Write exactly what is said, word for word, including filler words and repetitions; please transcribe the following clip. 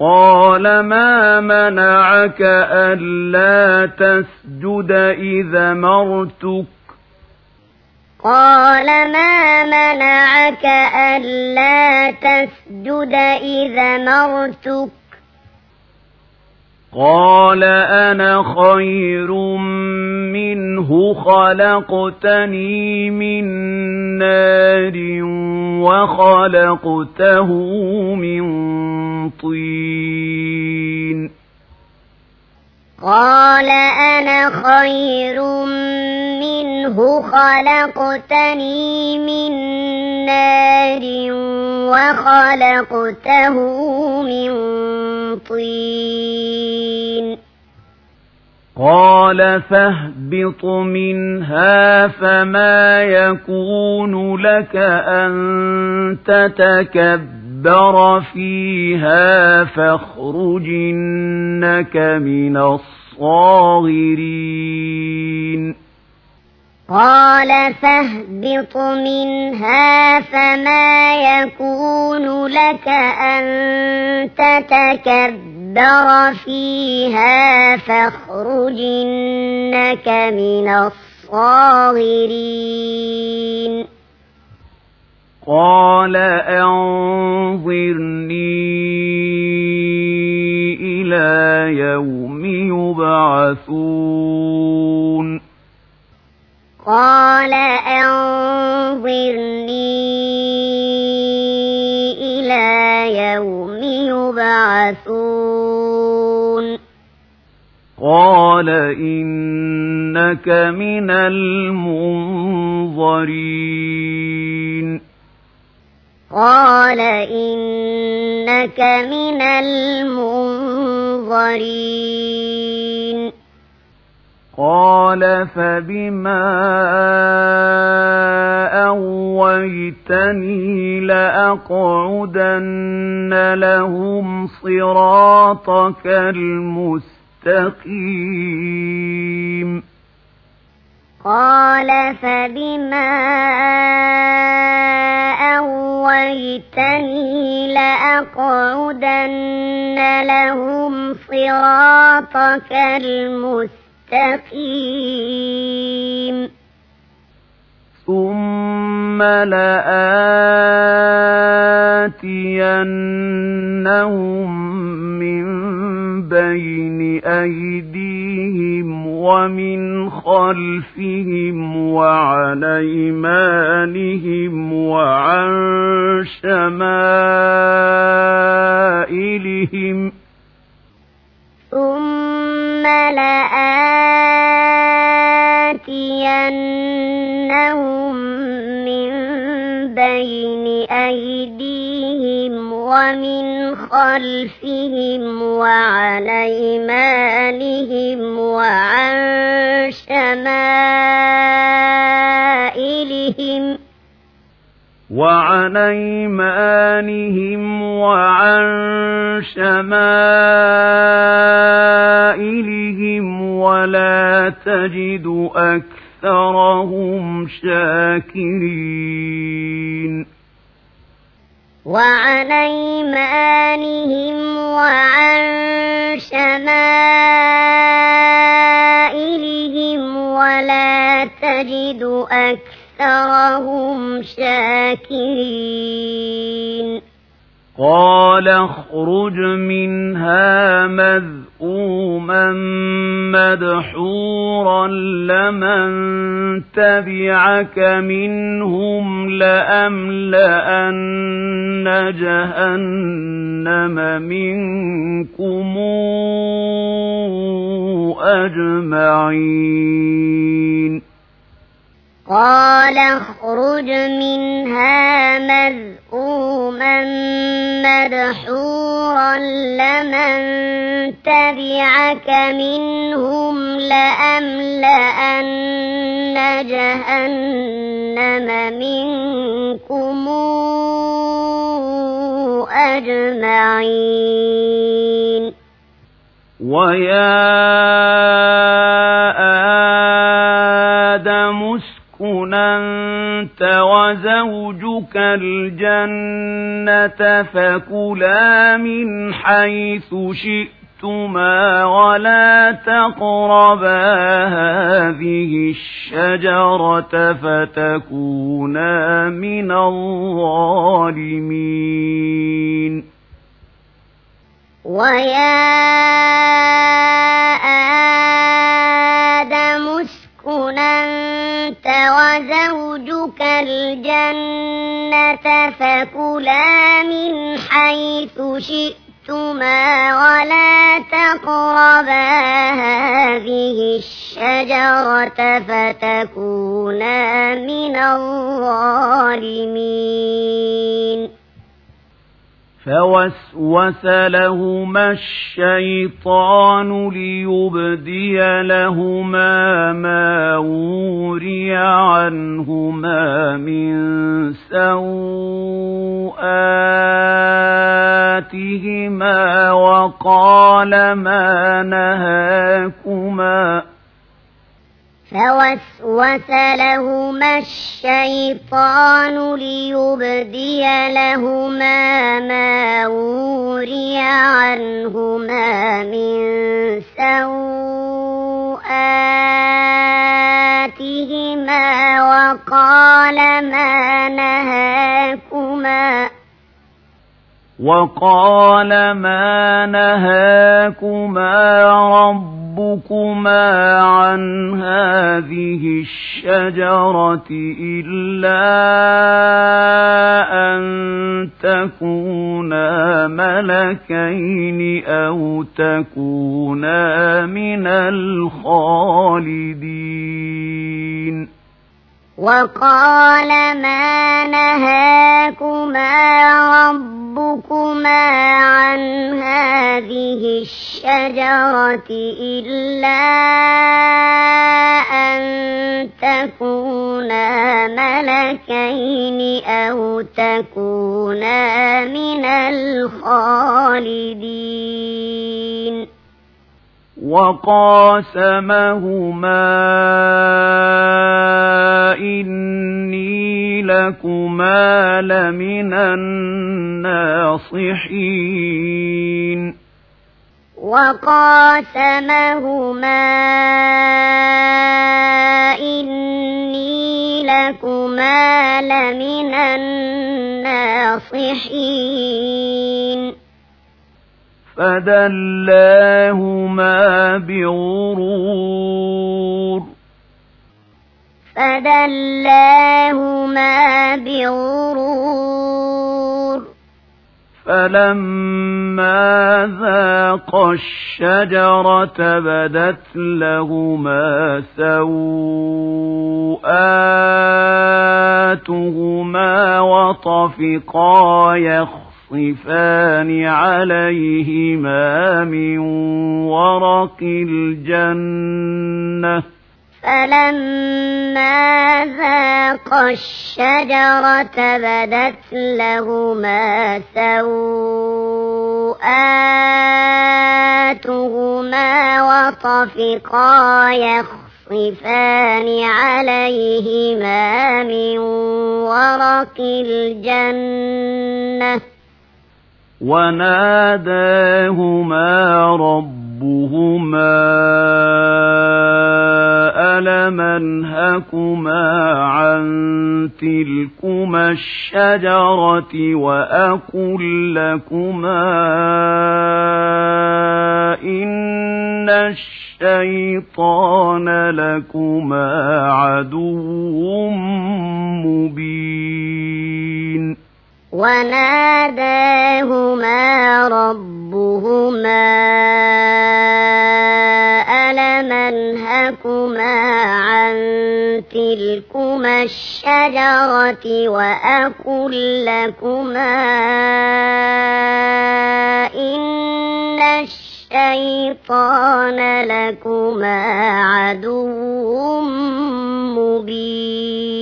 قال ما منعك ألا تسجد إذا أمرتك قال ما منعك ألا تسجد إذا أمرتك قال أنا خير منه خلقتني من نار وخلقته من طين قال أنا خير منه خلقتني من نار وخلقته من طين قال فاهبط منها فما يكون لك أن تتكبر فيها فاخرج إنك من الصاغرين قال فاهبط منها فما يكون لك أن تتكبر فيها فاخرج إنك من الصاغرين قال أنظرني إلى يوم يبعثون قال أنظرني إلى يوم يبعثون قال إنك من المنظرين قال إنك من المنظرين قال فبما أغويتني لأقعدن لهم صراطك المستقيم قال فبما أغويتني لأقعدن لهم صراطك المستقيم ثم لآتينهم من بين أيديهم ومن خلفهم وعن أيمانهم وعن شمائلهم ثم لآتينهم من بين أيديهم ومن خلفهم وعن أيمانهم وعن شمائلهم وعن أيمانهم وعن شمائلهم ولا تجد أكثرهم شاكرين وعن أيمانهم وعن شمائلهم ولا تجد أكثرهم شاكرين قال اخرج منها مذءوما مدحورا لمن تبعك منهم لأملأن جهنم منكم أجمعين قال اخرج منها مذءوما مدحورا لمن تبعك منهم لأملأن جهنم منكم أجمعين ويا آدم اسكن أنت وزوجك الجنة فكلا من حيث شئتما ولا تقربا هذه الشجرة فتكونا من الظالمين ويا آدم اسكن أنت وزوجك الجنة فكلا من حيث شئتما ولا تقربا هذه الشجرة فتكونا من الظالمين فوسوس لهما الشيطان ليبدي لهما ما وري عنهما من سوآتهما وقال ما نهاكما فوسوس لهما الشيطان ليبدي لهما ما وري عنهما من سوآتهما وقال ما نهاكما وقال ما نهاكما ربكما عن هذه الشجرة إلا أن تكونا ملكين أو تكونا من الخالدين وقال ما نهاكما ربكما عن هذه الشجرة إلا أن تكونا ملكين أو تكونا من الخالدين وقاسمهما إني لكما لمن الناصحين وقاسمهما إني لكما لمن الناصحين فدلاهما بغرور فدلاهما بغرور فلما ذاقا الشجرة بدت لهما سوآتهما وطفقا يخصفان عليهما من ورق الجنة فلما ذاقا الشجرة بدت لهما سوآتهما وطفقا يخصفان عليهما من ورق الجنة وناداهما ربهما ألم أنهكما عن تلكما الشجرة وأقل لكما إن الشيطان لكما عدو مبين وناداهما ربهما ألم أنهكما عن تلكما الشجرة وأقل لكما إن الشيطان لكما عدو مبين